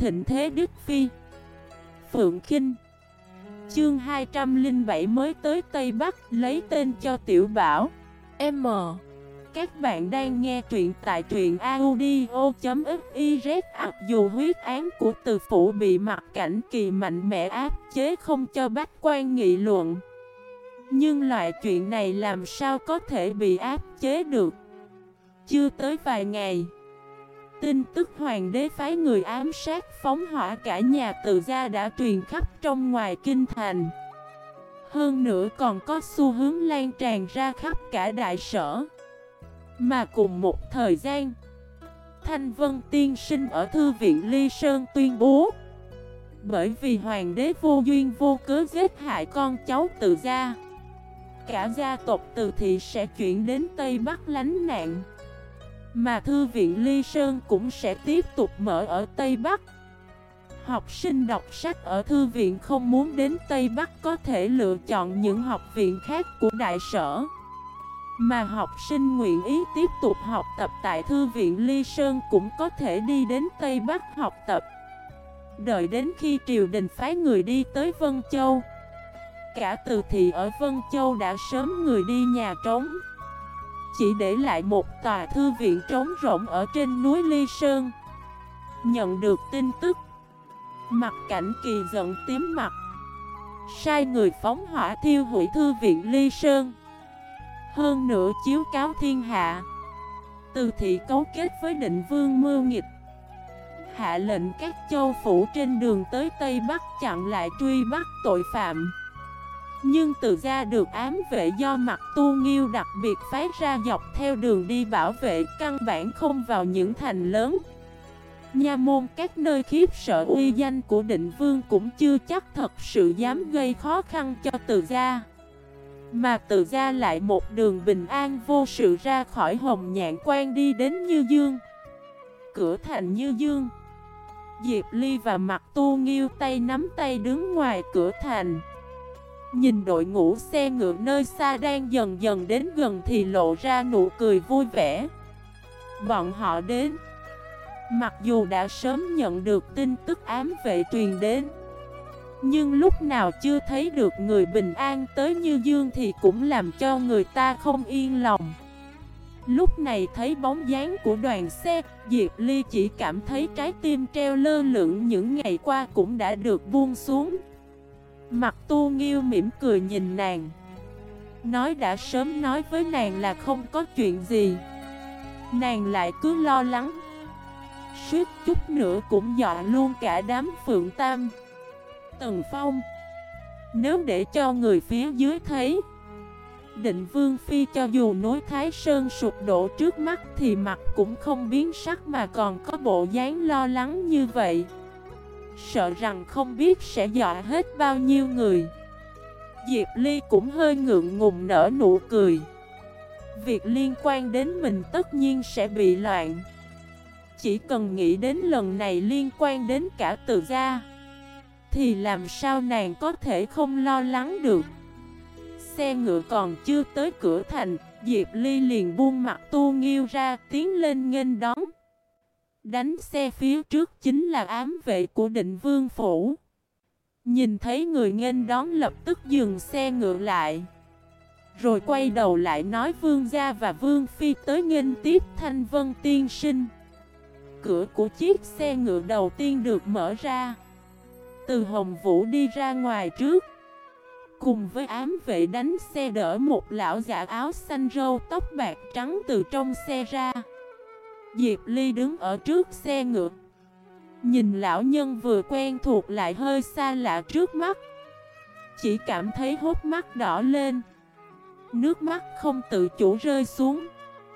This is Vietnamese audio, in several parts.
thịnh thế Đức Phi. Phượng Khinh. Chương 207 mới tới Tây Bắc, lấy tên cho Tiểu Bảo. M. Các bạn đang nghe truyện tại truyện audio.fiz. Mặc dù huyết án của Từ Phủ bị Mặc Cảnh Kỳ mạnh mẽ áp chế không cho bách quan nghị luận, nhưng loại chuyện này làm sao có thể bị áp chế được. Chưa tới vài ngày, tin tức hoàng đế phái người ám sát phóng hỏa cả nhà Từ gia đã truyền khắp trong ngoài kinh thành. Hơn nữa còn có xu hướng lan tràn ra khắp cả đại sở. Mà cùng một thời gian, Thanh Vân tiên sinh ở Thư viện Ly Sơn tuyên bố, bởi vì hoàng đế vô duyên vô cớ giết hại con cháu Từ gia, cả gia tộc Từ thị sẽ chuyển đến Tây Bắc lánh nạn. Mà Thư viện Ly Sơn cũng sẽ tiếp tục mở ở Tây Bắc. Học sinh đọc sách ở thư viện không muốn đến Tây Bắc có thể lựa chọn những học viện khác của đại sở. Mà học sinh nguyện ý tiếp tục học tập tại Thư viện Ly Sơn cũng có thể đi đến Tây Bắc học tập. Đợi đến khi triều đình phái người đi tới Vân Châu, cả Từ thị ở Vân Châu đã sớm người đi nhà trống, chỉ để lại một tòa thư viện trống rỗng ở trên núi Ly Sơn. Nhận được tin tức, Mặc Cảnh Kỳ giận tím mặt, sai người phóng hỏa thiêu hủy Thư viện Ly Sơn. Hơn nữa chiếu cáo thiên hạ, Từ thị cấu kết với Định Vương mưu nghịch, hạ lệnh các châu phủ trên đường tới Tây Bắc chặn lại truy bắt tội phạm. Nhưng Từ gia được ám vệ do Mặc Tu Nghiêu đặc biệt phái ra dọc theo đường đi bảo vệ, căn bản không vào những thành lớn. Nha môn các nơi khiếp sợ uy danh của Định Vương cũng chưa chắc thật sự dám gây khó khăn cho Từ gia. Mà Từ gia lại một đường bình an vô sự ra khỏi Hồng Nhạn Quan đi đến Như Dương. Cửa thành Như Dương, Diệp Ly và Mặc Tu Nghiêu tay nắm tay đứng ngoài cửa thành, nhìn đội ngũ xe ngựa nơi xa đang dần dần đến gần thì lộ ra nụ cười vui vẻ. Bọn họ đến, mặc dù đã sớm nhận được tin tức ám vệ truyền đến, nhưng lúc nào chưa thấy được người bình an tới Như Dương thì cũng làm cho người ta không yên lòng. Lúc này thấy bóng dáng của đoàn xe, Diệp Ly chỉ cảm thấy trái tim treo lơ lửng những ngày qua cũng đã được buông xuống. Mặc Tu Nghiêu mỉm cười nhìn nàng, nói đã sớm nói với nàng là không có chuyện gì, nàng lại cứ lo lắng, suýt chút nữa cũng dọa luôn cả đám Phượng Tam, Tần Phong. Nếu để cho người phía dưới thấy, Định Vương Phi cho dù núi Thái Sơn sụp đổ trước mắt thì mặt cũng không biến sắc mà còn có bộ dáng lo lắng như vậy, sợ rằng không biết sẽ dọa hết bao nhiêu người. Diệp Ly cũng hơi ngượng ngùng nở nụ cười. Việc liên quan đến mình tất nhiên sẽ bị loạn. Chỉ cần nghĩ đến lần này liên quan đến cả Từ gia thì làm sao nàng có thể không lo lắng được. Xe ngựa còn chưa tới cửa thành, Diệp Ly liền buông Mặc Tu Nghiêu ra, tiến lên nghênh đón. Đánh xe phía trước chính là ám vệ của Định Vương phủ. Nhìn thấy người nghênh đón lập tức dừng xe ngựa lại, rồi quay đầu lại nói Vương gia và Vương Phi tới nghênh tiếp Thanh Vân tiên sinh. Cửa của chiếc xe ngựa đầu tiên được mở ra, Từ Hồng Vũ đi ra ngoài trước, cùng với ám vệ đánh xe đỡ một lão giả áo xanh râu tóc bạc trắng từ trong xe ra. Diệp Ly đứng ở trước xe ngựa, nhìn lão nhân vừa quen thuộc lại hơi xa lạ trước mắt, chỉ cảm thấy hốc mắt đỏ lên, nước mắt không tự chủ rơi xuống.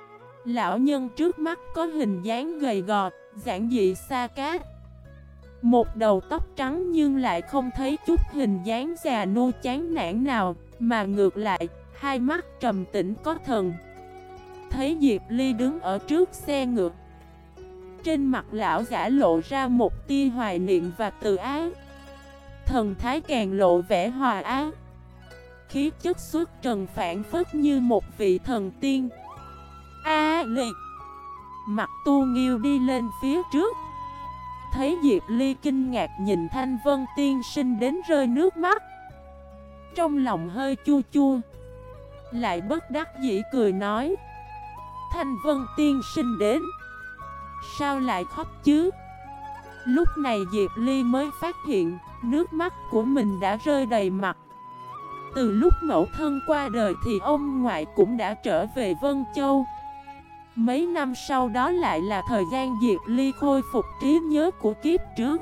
Lão nhân trước mắt có hình dáng gầy gò, giản dị xa cát, một đầu tóc trắng nhưng lại không thấy chút hình dáng già nua chán nản nào, mà ngược lại, hai mắt trầm tĩnh có thần. Thấy Diệp Ly đứng ở trước xe ngựa, trên mặt lão giả lộ ra một tia hoài niệm và từ ái, thần thái càng lộ vẻ hòa ái, khí chất xuất trần phảng phất như một vị thần tiên. Liệt Mặc Tu Nghiêu đi lên phía trước, thấy Diệp Ly kinh ngạc nhìn Thanh Vân tiên sinh đến rơi nước mắt. Trong lòng hơi chua chua, lại bất đắc dĩ cười nói: Thanh Vân tiên sinh đến, sao lại khóc chứ? Lúc này Diệp Ly mới phát hiện nước mắt của mình đã rơi đầy mặt. Từ lúc mẫu thân qua đời thì ông ngoại cũng đã trở về Vân Châu. Mấy năm sau đó lại là thời gian Diệp Ly khôi phục trí nhớ của kiếp trước,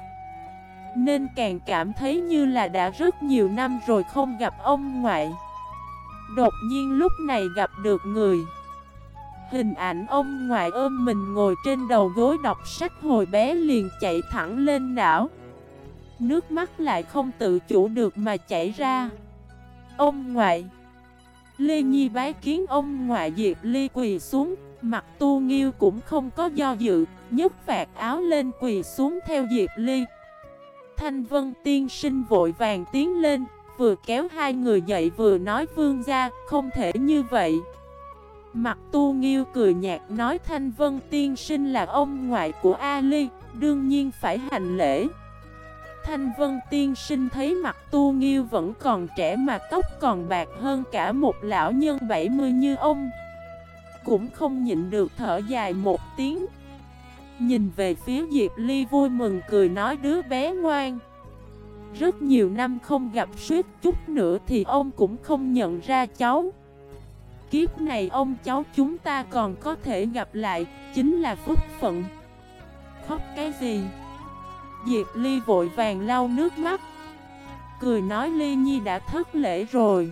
nên càng cảm thấy như là đã rất nhiều năm rồi không gặp ông ngoại. Đột nhiên lúc này gặp được người. Hình ảnh ông ngoại ôm mình ngồi trên đầu gối đọc sách hồi bé liền chạy thẳng lên não. Nước mắt lại không tự chủ được mà chảy ra. Ông ngoại. Lê Nhi bái kiến ông ngoại. Diệp Ly quỳ xuống. Mặt Tu Nghiêu cũng không có do dự, nhấc vạt áo lên quỳ xuống theo Diệp Ly. Thanh Vân tiên sinh vội vàng tiến lên, vừa kéo hai người dậy vừa nói: vương gia, không thể như vậy. Mặt Tu Nghiêu cười nhạt nói: Thanh Vân tiên sinh là ông ngoại của A Ly, đương nhiên phải hành lễ. Thanh Vân tiên sinh thấy mặt Tu Nghiêu vẫn còn trẻ mà tóc còn bạc hơn cả một lão nhân 70 như ông, cũng không nhịn được thở dài một tiếng. Nhìn về phía Diệp Ly vui mừng cười nói: đứa bé ngoan. Rất nhiều năm không gặp, suýt chút nữa thì ông cũng không nhận ra cháu. Kiếp này ông cháu chúng ta còn có thể gặp lại, chính là phúc phận. Khóc cái gì? Diệp Ly vội vàng lau nước mắt, cười nói: Ly Nhi đã thất lễ rồi.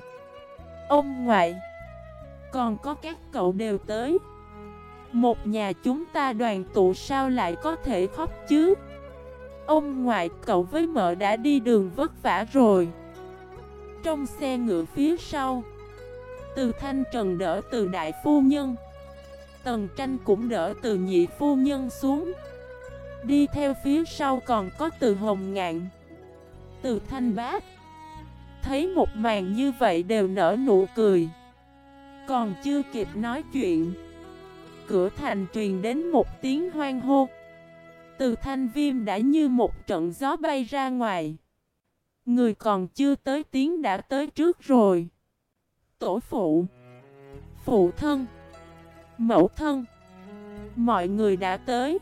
Ông ngoại, còn có các cậu đều tới. Một nhà chúng ta đoàn tụ sao lại có thể khóc chứ? Ông ngoại, cậu với mợ đã đi đường vất vả rồi. Trong xe ngựa phía sau, Từ Thanh Trần đỡ Từ đại phu nhân, Tần Tranh cũng đỡ Từ nhị phu nhân xuống. Đi theo phía sau còn có Từ Hồng Ngạn, Từ Thanh Bác. Thấy một màn như vậy đều nở nụ cười. Còn chưa kịp nói chuyện, cửa thành truyền đến một tiếng hoan hô. Từ Thanh Viêm đã như một trận gió bay ra ngoài. Người còn chưa tới tiếng đã tới trước rồi. Tổ phụ, phụ thân, mẫu thân, mọi người đã tới.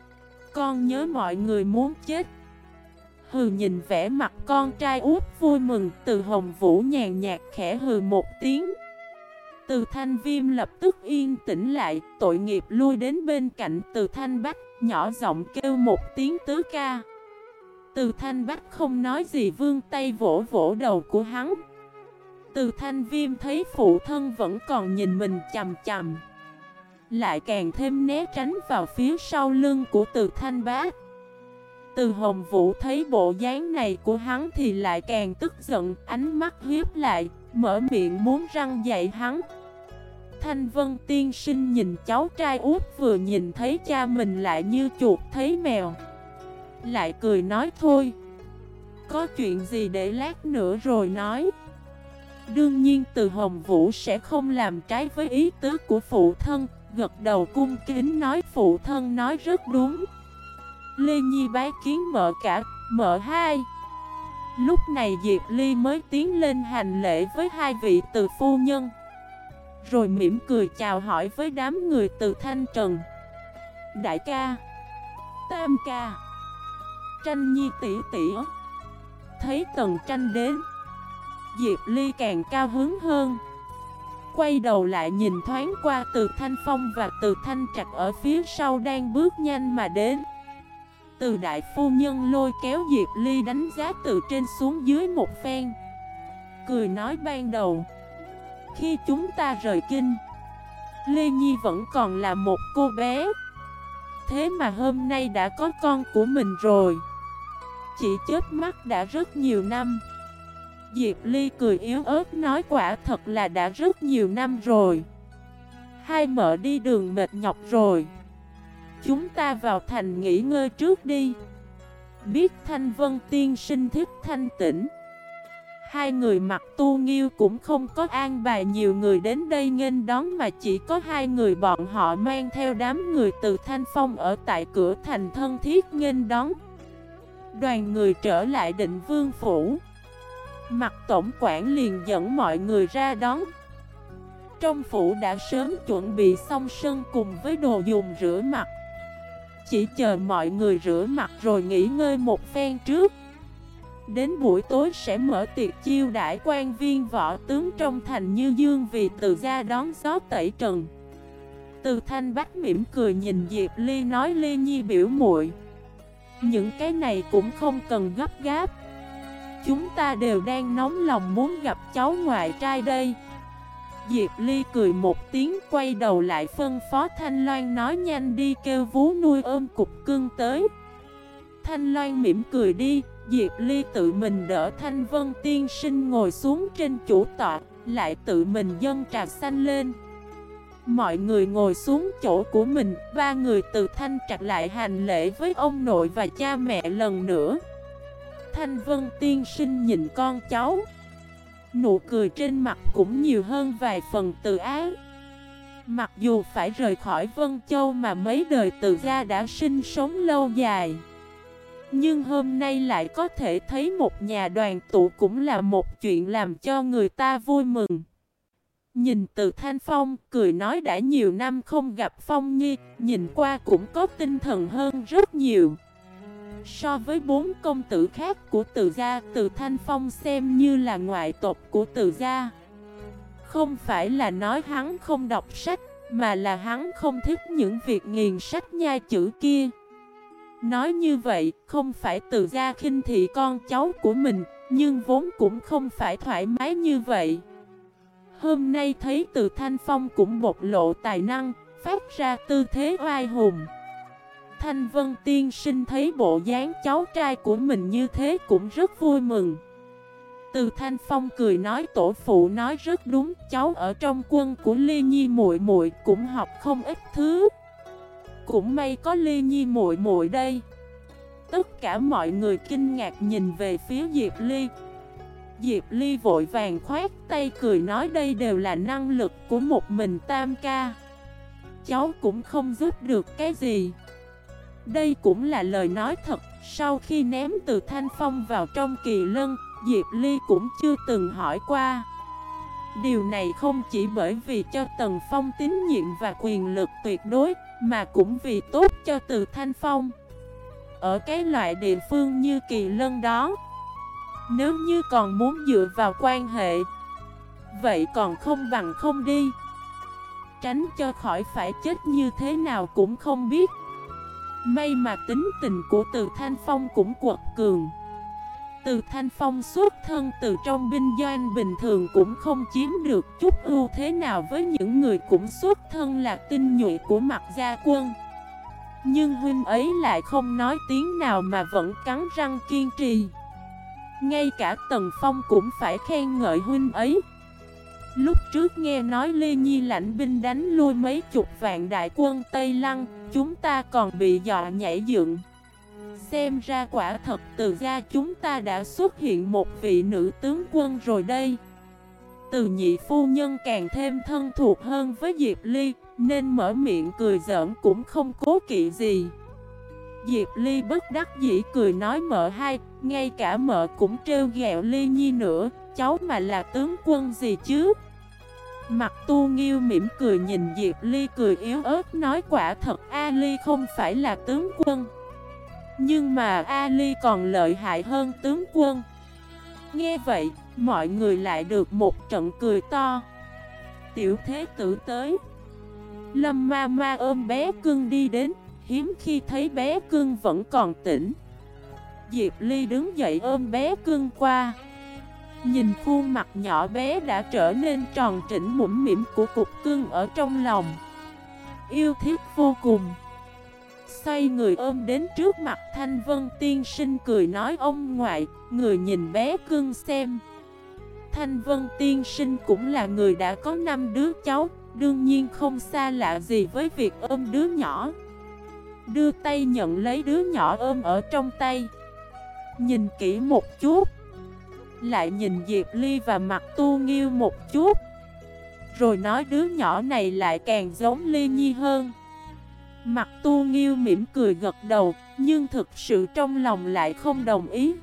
Con nhớ mọi người muốn chết. Hừ, nhìn vẻ mặt con trai út vui mừng, Từ Hồng Vũ nhàn nhạt khẽ hừ một tiếng. Từ Thanh Viêm lập tức yên tĩnh lại, tội nghiệp lui đến bên cạnh Từ Thanh Bách, nhỏ giọng kêu một tiếng tứ ca. Từ Thanh Bách không nói gì, vươn tay vỗ vỗ đầu của hắn. Từ Thanh Viêm thấy phụ thân vẫn còn nhìn mình chằm chằm, lại càng thêm né tránh vào phía sau lưng của Từ Thanh Bách. Từ Hồng Vũ thấy bộ dáng này của hắn thì lại càng tức giận, ánh mắt hiếp lại, mở miệng muốn răng dạy hắn. Thanh Vân tiên sinh nhìn cháu trai út vừa nhìn thấy cha mình lại như chuột thấy mèo, lại cười nói: thôi, có chuyện gì để lát nữa rồi nói. Đương nhiên Từ Hồng Vũ sẽ không làm trái với ý tứ của phụ thân, gật đầu cung kính nói: phụ thân nói rất đúng. Lê Nhi bái kiến mợ cả, mợ hai. Lúc này Diệp Ly mới tiến lên hành lễ với hai vị Từ phu nhân, rồi mỉm cười chào hỏi với đám người Từ Thanh Trần. Đại ca, Tam ca, Tranh Nhi tỷ tỷ. Thấy Tần Tranh đến, Diệp Ly càng cao hứng hơn. Quay đầu lại nhìn thoáng qua Từ Thanh Phong và Từ Thanh Trạch ở phía sau đang bước nhanh mà đến. Từ đại phu nhân lôi kéo Diệp Ly đánh giá từ trên xuống dưới một phen, cười nói: ban đầu khi chúng ta rời kinh, Lê Nhi vẫn còn là một cô bé, thế mà hôm nay đã có con của mình rồi. Chỉ chớp mắt đã rất nhiều năm. Diệp Ly cười yếu ớt nói: quả thật là đã rất nhiều năm rồi. Hai mợ đi đường mệt nhọc rồi, chúng ta vào thành nghỉ ngơi trước đi. Biết Thanh Vân tiên sinh thích thanh tĩnh, hai người Mặt Tu Nghiêu cũng không có an bài nhiều người đến đây nghênh đón, mà chỉ có hai người bọn họ mang theo đám người Từ Thanh Phong ở tại cửa thành thân thiết nghênh đón. Đoàn người trở lại Định Vương Phủ. Mặt tổng quản liền dẫn mọi người ra đón. Trong phủ đã sớm chuẩn bị xong sân cùng với đồ dùng rửa mặt. Chỉ chờ mọi người rửa mặt rồi nghỉ ngơi một phen trước. Đến buổi tối sẽ mở tiệc chiêu đãi quan viên võ tướng trong thành Như Dương vì Từ gia đón gió tẩy trần. Từ Thanh Bách mỉm cười nhìn Diệp Ly nói: Ly Nhi biểu muội, những cái này cũng không cần gấp gáp. Chúng ta đều đang nóng lòng muốn gặp cháu ngoại trai đây. Diệp Ly cười một tiếng, quay đầu lại phân phó Thanh Loan nói: nhanh đi kêu vú nuôi ôm cục cưng tới. Thanh Loan mỉm cười đi. Diệp Ly tự mình đỡ Thanh Vân tiên sinh ngồi xuống trên chủ tọa, lại tự mình dâng trà xanh lên. Mọi người ngồi xuống chỗ của mình. Ba người từ Thanh Trạc lại hành lễ với ông nội và cha mẹ lần nữa. Thanh Vân tiên sinh nhìn con cháu, nụ cười trên mặt cũng nhiều hơn vài phần từ ái. Mặc dù phải rời khỏi Vân Châu mà mấy đời Từ gia đã sinh sống lâu dài, nhưng hôm nay lại có thể thấy một nhà đoàn tụ cũng là một chuyện làm cho người ta vui mừng. Nhìn Từ Thanh Phong, cười nói: đã nhiều năm không gặp Phong Nhi, nhìn qua cũng có tinh thần hơn rất nhiều. So với bốn công tử khác của Từ gia, Từ Thanh Phong xem như là ngoại tộc của Từ gia. Không phải là nói hắn không đọc sách, mà là hắn không thích những việc nghiền sách nhai chữ kia. Nói như vậy, không phải Từ gia khinh thị con cháu của mình, nhưng vốn cũng không phải thoải mái như vậy. Hôm nay thấy Từ Thanh Phong cũng bộc lộ tài năng, phát ra tư thế oai hùng. Thanh Vân tiên sinh thấy bộ dáng cháu trai của mình như thế cũng rất vui mừng. Từ Thanh Phong cười nói: tổ phụ nói rất đúng, cháu ở trong quân của Ly Nhi muội muội cũng học không ít thứ. Cũng may có Ly Nhi muội muội đây. Tất cả mọi người kinh ngạc nhìn về phía Diệp Ly. Diệp Ly vội vàng khoát tay cười nói: đây đều là năng lực của một mình Tam ca, cháu cũng không giúp được cái gì. Đây cũng là lời nói thật. Sau khi ném Từ Thanh Phong vào trong kỳ lân, Diệp Ly cũng chưa từng hỏi qua. Điều này không chỉ bởi vì cho Tần Phong tín nhiệm và quyền lực tuyệt đối, mà cũng vì tốt cho Từ Thanh Phong. Ở cái loại địa phương như kỳ lân đó, nếu như còn muốn dựa vào quan hệ, vậy còn không bằng không đi, tránh cho khỏi phải chết như thế nào cũng không biết. May mà tính tình của Từ Thanh Phong cũng quật cường. Từ Thanh Phong xuất thân từ trong binh doanh bình thường cũng không chiếm được chút ưu thế nào với những người cũng xuất thân là tinh nhuệ của Mặc gia quân. Nhưng huynh ấy lại không nói tiếng nào mà vẫn cắn răng kiên trì. Ngay cả Tần Phong cũng phải khen ngợi huynh ấy. Lúc trước nghe nói Lê Nhi lãnh binh đánh lui mấy chục vạn đại quân Tây Lăng, chúng ta còn bị dọa nhảy dựng. Xem ra quả thật Từ gia chúng ta đã xuất hiện một vị nữ tướng quân rồi đây. Từ nhị phu nhân càng thêm thân thuộc hơn với Diệp Ly, nên mở miệng cười giỡn cũng không cố kỵ gì. Diệp Ly bất đắc dĩ cười nói: mợ hai, ngay cả mợ cũng trêu ghẹo Ly Nhi nữa, cháu mà là tướng quân gì chứ? Mặt Tu Nghiêu mỉm cười nhìn Diệp Ly cười yếu ớt nói: quả thật A Ly không phải là tướng quân, nhưng mà A Ly còn lợi hại hơn tướng quân. Nghe vậy, mọi người lại được một trận cười to. Tiểu thế tử tới. Lâm ma ma ôm bé cưng đi đến, hiếm khi thấy bé cưng vẫn còn tỉnh. Diệp Ly đứng dậy ôm bé cưng qua. Nhìn khuôn mặt nhỏ bé đã trở nên tròn trĩnh mũm mĩm của cục cưng ở trong lòng, yêu thích vô cùng. Xoay người ôm đến trước mặt Thanh Vân tiên sinh cười nói: ông ngoại, người nhìn bé cưng xem. Thanh Vân tiên sinh cũng là người đã có 5 đứa cháu, đương nhiên không xa lạ gì với việc ôm đứa nhỏ. Đưa tay nhận lấy đứa nhỏ ôm ở trong tay, nhìn kỹ một chút, lại nhìn Diệp Ly và mặt Tu Nghiêu một chút, rồi nói: đứa nhỏ này lại càng giống Ly Nhi hơn. Mặt Tu Nghiêu mỉm cười gật đầu, nhưng thực sự trong lòng lại không đồng ý.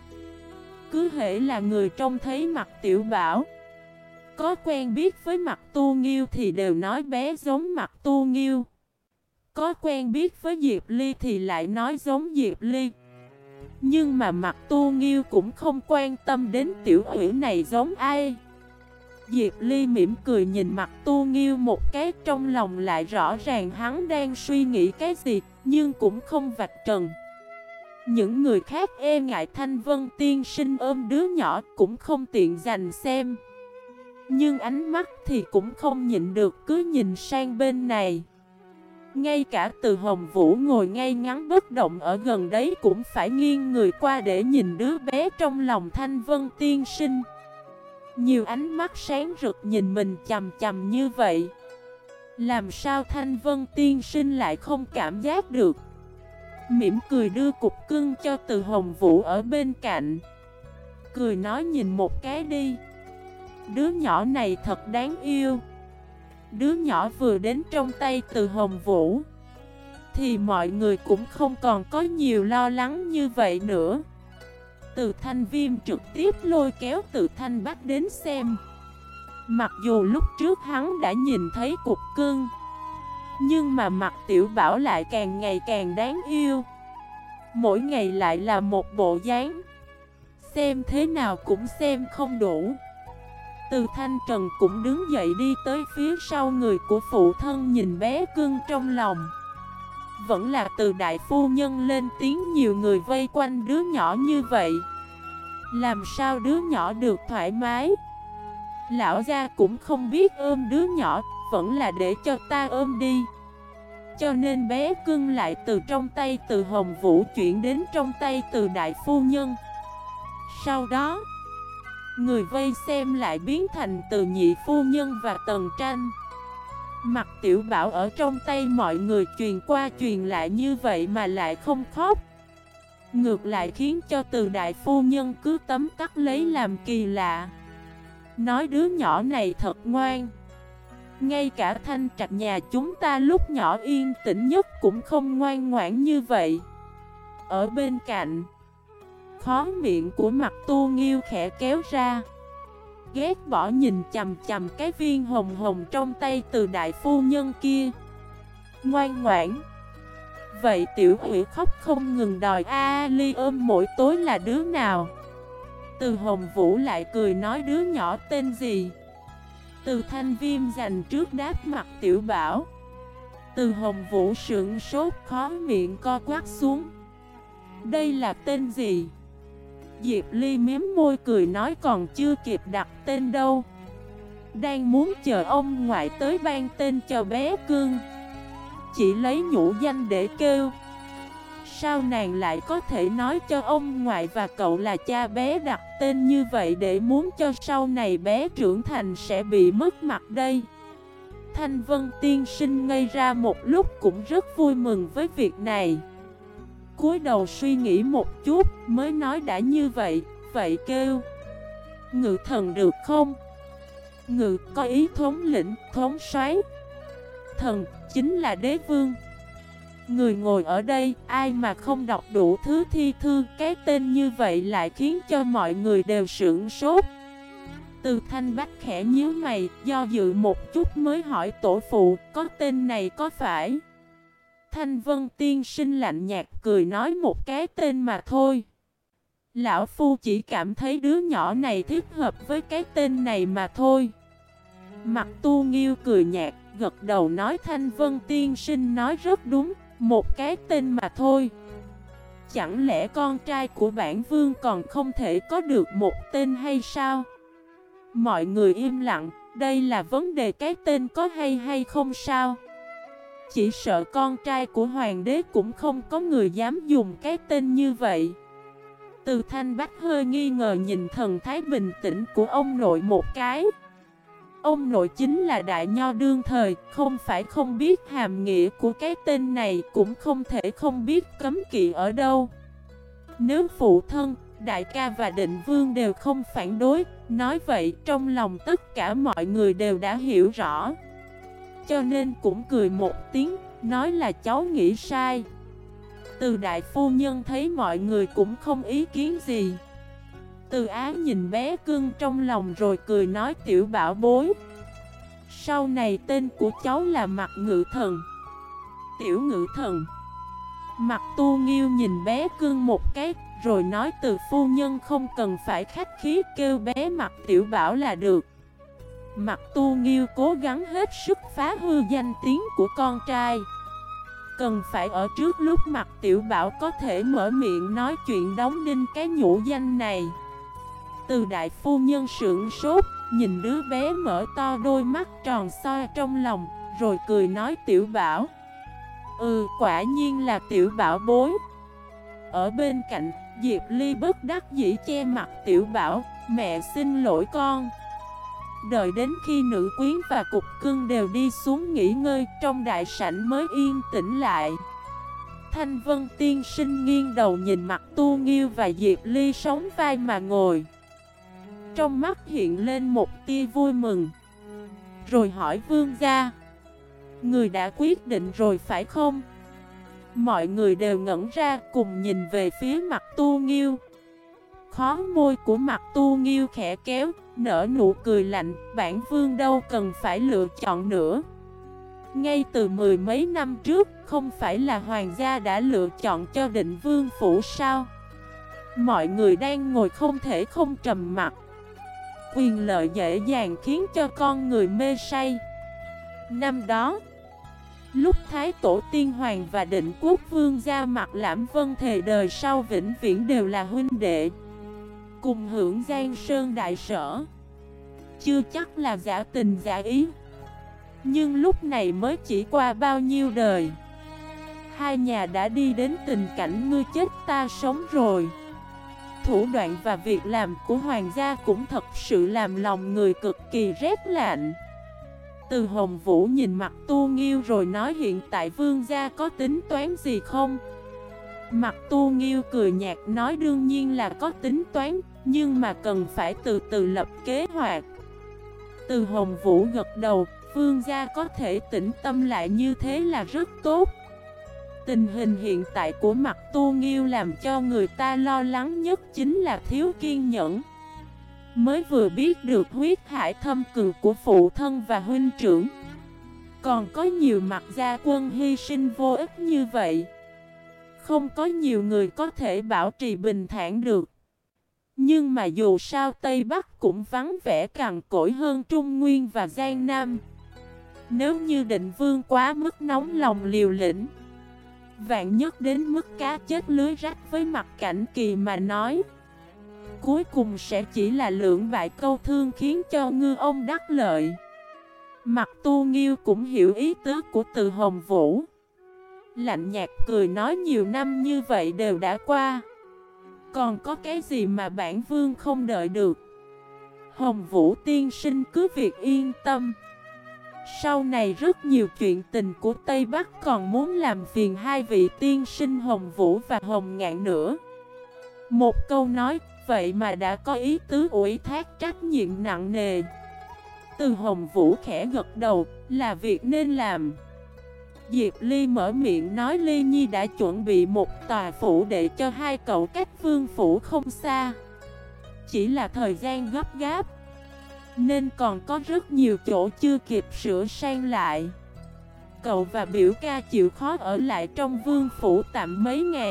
Cứ hễ là người trông thấy Mặt Tiểu Bảo, có quen biết với Mặt Tu Nghiêu thì đều nói bé giống Mặt Tu Nghiêu. Có quen biết với Diệp Ly thì lại nói giống Diệp Ly. Nhưng mà Mặt Tu Nghiêu cũng không quan tâm đến tiểu ủy này giống ai. Diệp Ly mỉm cười nhìn Mặt Tu Nghiêu một cái, trong lòng lại rõ ràng hắn đang suy nghĩ cái gì, nhưng cũng không vạch trần. Những người khác e ngại Thanh Vân tiên sinh ôm đứa nhỏ cũng không tiện dành xem. Nhưng ánh mắt thì cũng không nhịn được cứ nhìn sang bên này. Ngay cả Từ Hồng Vũ ngồi ngay ngắn bất động ở gần đấy cũng phải nghiêng người qua để nhìn đứa bé trong lòng Thanh Vân tiên sinh. Nhiều ánh mắt sáng rực nhìn mình chằm chằm như vậy, làm sao Thanh Vân tiên sinh lại không cảm giác được. Mỉm cười đưa cục cưng cho Từ Hồng Vũ ở bên cạnh, cười nói nhìn một cái đi, đứa nhỏ này thật đáng yêu. Đứa nhỏ vừa đến trong tay Từ Hồng Vũ thì mọi người cũng không còn có nhiều lo lắng như vậy nữa. Từ Thanh Viêm trực tiếp lôi kéo Từ Thanh Bách đến xem. Mặc dù lúc trước hắn đã nhìn thấy cục cưng, nhưng mà Mặt Tiểu Bảo lại càng ngày càng đáng yêu. Mỗi ngày lại là một bộ dáng, xem thế nào cũng xem không đủ. Từ Thanh Trần cũng đứng dậy đi tới phía sau người của phụ thân nhìn bé cưng trong lòng. Vẫn là Từ đại phu nhân lên tiếng, nhiều người vây quanh đứa nhỏ như vậy, làm sao đứa nhỏ được thoải mái. Lão gia cũng không biết ôm đứa nhỏ, vẫn là để cho ta ôm đi. Cho nên bé cưng lại từ trong tay Từ Hồng Vũ chuyển đến trong tay Từ đại phu nhân. Sau đó, người vây xem lại biến thành Từ nhị phu nhân và Tần Tranh. Mặt Tiểu Bảo ở trong tay mọi người truyền qua truyền lại như vậy mà lại không khóc, ngược lại khiến cho Từ đại phu nhân cứ tấm tắc lấy làm kỳ lạ, nói đứa nhỏ này thật ngoan. Ngay cả Thanh Trạch nhà chúng ta lúc nhỏ yên tĩnh nhất cũng không ngoan ngoãn như vậy. Ở bên cạnh, khóe miệng của Mặt Tu Nghiêu khẽ kéo ra, ghét bỏ nhìn chằm chằm cái viên hồng hồng trong tay Từ đại phu nhân kia. Ngoan ngoãn. Vậy tiểu Hủy khóc không ngừng đòi Ly ôm mỗi tối là đứa nào? Từ Hồng Vũ lại cười nói đứa nhỏ tên gì? Từ Thanh Viêm dành trước đáp Mặt Tiểu Bảo. Từ Hồng Vũ sững sốt, khóe miệng co quắp xuống. Đây là tên gì? Diệp Ly miếm môi cười nói còn chưa kịp đặt tên đâu, đang muốn chờ ông ngoại tới ban tên cho bé cưng, chỉ lấy nhũ danh để kêu. Sao nàng lại có thể nói cho ông ngoại và cậu là cha bé đặt tên như vậy để muốn cho sau này bé trưởng thành sẽ bị mất mặt đây? Thanh Vân tiên sinh ngây ra một lúc cũng rất vui mừng với việc này. Cúi đầu suy nghĩ một chút mới nói đã như vậy, vậy kêu Ngự thần được không? Ngự có ý thống lĩnh, thống soái. Thần chính là đế vương. Người ngồi ở đây ai mà không đọc đủ thứ thi thư, cái tên như vậy lại khiến cho mọi người đều sửng sốt. Từ Thanh Bách khẽ nhíu mày, do dự một chút mới hỏi tổ phụ có tên này có phải? Thanh Vân tiên sinh lạnh nhạt cười nói một cái tên mà thôi. Lão Phu chỉ cảm thấy đứa nhỏ này thích hợp với cái tên này mà thôi. Mặt Tu Nghiêu cười nhạt, gật đầu nói Thanh Vân tiên sinh nói rất đúng, một cái tên mà thôi. Chẳng lẽ con trai của bản vương còn không thể có được một tên hay sao? Mọi người im lặng, đây là vấn đề cái tên có hay không sao? Chỉ sợ con trai của hoàng đế cũng không có người dám dùng cái tên như vậy. Từ Thanh Bách hơi nghi ngờ nhìn thần thái bình tĩnh của ông nội một cái. Ông nội chính là đại nho đương thời, không phải không biết hàm nghĩa của cái tên này, cũng không thể không biết cấm kỵ ở đâu. Nếu phụ thân, đại ca và định vương đều không phản đối, nói vậy trong lòng tất cả mọi người đều đã hiểu rõ. Cho nên cũng cười một tiếng, nói là cháu nghĩ sai. Từ đại phu nhân thấy mọi người cũng không ý kiến gì. Từ Á nhìn bé cưng trong lòng rồi cười nói tiểu bảo bối, sau này tên của cháu là Mặc Ngự Thần. Tiểu Ngự Thần. Mặc Tu Nghiêu nhìn bé cưng một cái, rồi nói từ phu nhân không cần phải khách khí, kêu bé Mặc Tiểu Bảo là được. Mặc Tu Nghiêu cố gắng hết sức phá hư danh tiếng của con trai. Cần phải ở trước lúc Mặc Tiểu Bảo có thể mở miệng nói chuyện đóng đinh cái nhũ danh này. Từ đại phu nhân sững sốt, nhìn đứa bé mở to đôi mắt tròn soi trong lòng, rồi cười nói Tiểu Bảo. Quả nhiên là Tiểu Bảo bối. Ở bên cạnh, Diệp Ly bất đắc dĩ che mặt Tiểu Bảo, mẹ xin lỗi con. Đợi đến khi nữ quyến và cục cưng đều đi xuống nghỉ ngơi, trong đại sảnh mới yên tĩnh lại. Thanh Vân tiên sinh nghiêng đầu nhìn mặt Tu Nghiêu và Diệp Ly sóng vai mà ngồi. Trong mắt hiện lên một tia vui mừng. Rồi hỏi vương gia, người đã quyết định rồi phải không? Mọi người đều ngẩn ra cùng nhìn về phía mặt Tu Nghiêu. Khó môi của mặt Tu Nghiêu khẽ kéo, nở nụ cười lạnh, bản vương đâu cần phải lựa chọn nữa. Ngay từ mười mấy năm trước, không phải là hoàng gia đã lựa chọn cho Định Vương phủ sao? Mọi người đang ngồi không thể không trầm mặt. Quyền lợi dễ dàng khiến cho con người mê say. Năm đó, lúc Thái Tổ Tiên Hoàng và Định Quốc Vương ra mặt Lãm Vân thề đời sau vĩnh viễn đều là huynh đệ, cùng hưởng Giang Sơn đại sở, chưa chắc là giả tình giả ý. Nhưng lúc này mới chỉ qua bao nhiêu đời, hai nhà đã đi đến tình cảnh ngươi chết ta sống rồi. Thủ đoạn và việc làm của hoàng gia cũng thật sự làm lòng người cực kỳ rét lạnh. Từ Hồng Vũ nhìn mặt Tu Nghiêu rồi nói hiện tại vương gia có tính toán gì không? Mặt Tu Nghiêu cười nhạt nói đương nhiên là có tính toán, nhưng mà cần phải từ từ lập kế hoạch. Từ Hồng Vũ gật đầu, vương gia có thể tĩnh tâm lại như thế là rất tốt. Tình hình hiện tại của mặt Tu Nghiêu làm cho người ta lo lắng nhất chính là thiếu kiên nhẫn. Mới vừa biết được huyết hải thâm cừu của phụ thân và huynh trưởng, còn có nhiều mặt gia quân hy sinh vô ích như vậy. Không có nhiều người có thể bảo trì bình thản được. Nhưng mà dù sao Tây Bắc cũng vắng vẻ cằn cỗi hơn Trung Nguyên và Giang Nam. Nếu như Định Vương quá mức nóng lòng liều lĩnh, vạn nhất đến mức cá chết lưới rách với Mặt Cảnh Kỳ mà nói, cuối cùng sẽ chỉ là lưỡng bại câu thương khiến cho ngư ông đắc lợi. Mặt Tu Nghiêu cũng hiểu ý tứ của Từ Hồng Vũ, lạnh nhạt cười nói nhiều năm như vậy đều đã qua, còn có cái gì mà bản vương không đợi được. Hồng Vũ tiên sinh cứ việc yên tâm. Sau này rất nhiều chuyện tình của Tây Bắc còn muốn làm phiền hai vị tiên sinh Hồng Vũ và Hồng Ngạn nữa. Một câu nói vậy mà đã có ý tứ ủy thác trách nhiệm nặng nề. Từ Hồng Vũ khẽ gật đầu, là việc nên làm. Diệp Ly mở miệng nói Ly Nhi đã chuẩn bị một tòa phủ để cho hai cậu cách vương phủ không xa. Chỉ là thời gian gấp gáp, nên còn có rất nhiều chỗ chưa kịp sửa sang lại. Cậu và biểu ca chịu khó ở lại trong vương phủ tạm mấy ngày.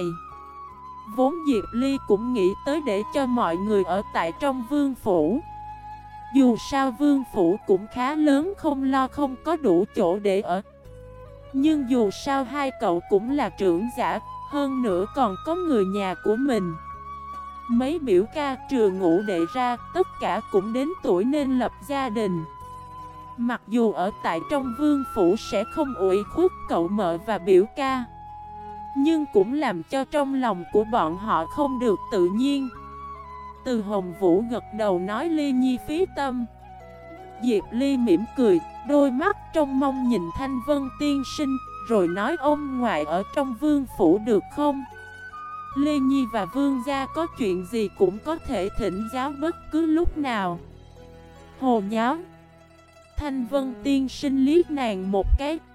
Vốn Diệp Ly cũng nghĩ tới để cho mọi người ở tại trong vương phủ. Dù sao vương phủ cũng khá lớn, không lo không có đủ chỗ để ở. Nhưng dù sao hai cậu cũng là trưởng giả, hơn nữa còn có người nhà của mình. Mấy biểu ca trừ ngũ đệ ra, tất cả cũng đến tuổi nên lập gia đình. Mặc dù ở tại trong vương phủ sẽ không ủy khuất cậu mợ và biểu ca, nhưng cũng làm cho trong lòng của bọn họ không được tự nhiên. Từ Hồng Vũ gật đầu nói Ly Nhi phí tâm. Diệp Ly mỉm cười, đôi mắt trong mong nhìn Thanh Vân tiên sinh, rồi nói ông ngoại ở trong vương phủ được không? Lê Nhi và vương gia có chuyện gì cũng có thể thỉnh giáo bất cứ lúc nào. Hồ nháo. Thanh Vân tiên sinh liếc nàng một cái,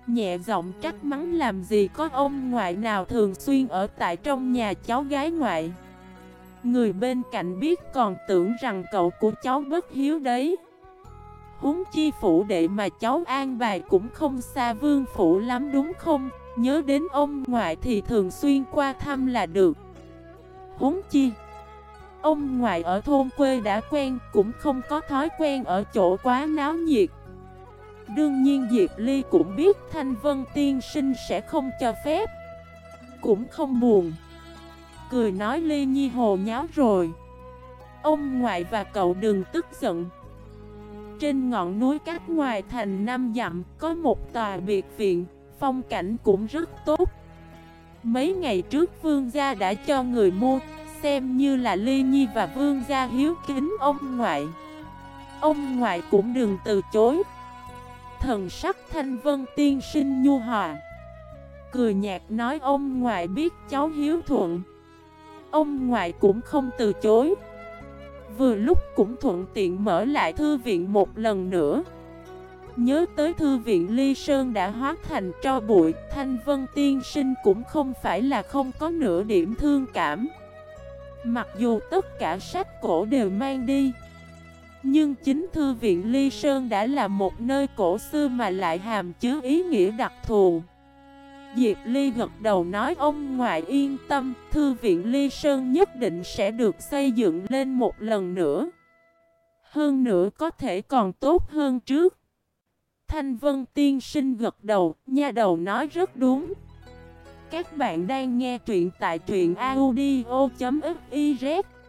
nhẹ giọng trách mắng làm gì có ông ngoại nào thường xuyên ở tại trong nhà cháu gái ngoại. Người bên cạnh biết còn tưởng rằng cậu của cháu bất hiếu đấy. Huống chi phủ đệ mà cháu an bài cũng không xa vương phủ lắm đúng không? Nhớ đến ông ngoại thì thường xuyên qua thăm là được. Huống chi ông ngoại ở thôn quê đã quen, cũng không có thói quen ở chỗ quá náo nhiệt. Đương nhiên Diệp Ly cũng biết Thanh Vân tiên sinh sẽ không cho phép, cũng không buồn, cười nói Ly Nhi hồ nháo rồi. Ông ngoại và cậu đừng tức giận. Trên ngọn núi cách ngoài thành 5 dặm có một tòa biệt viện, phong cảnh cũng rất tốt. Mấy ngày trước vương gia đã cho người mua, xem như là Ly Nhi và vương gia hiếu kính ông ngoại. Ông ngoại cũng đừng từ chối. Thần sắc Thanh Vân tiên sinh nhu hòa, cười nhạt nói ông ngoại biết cháu hiếu thuận. Ông ngoại cũng không từ chối. Vừa lúc cũng thuận tiện mở lại thư viện một lần nữa. Nhớ tới thư viện Ly Sơn đã hóa thành tro bụi, Thanh Vân tiên sinh cũng không phải là không có nửa điểm thương cảm. Mặc dù tất cả sách cổ đều mang đi, nhưng chính thư viện Ly Sơn đã là một nơi cổ xưa mà lại hàm chứa ý nghĩa đặc thù. Diệp Ly gật đầu nói ông ngoại yên tâm, thư viện Ly Sơn nhất định sẽ được xây dựng lên một lần nữa. Hơn nữa có thể còn tốt hơn trước. Thanh Vân tiên sinh gật đầu, nha đầu nói rất đúng. Các bạn đang nghe truyện tại truyện audio.fif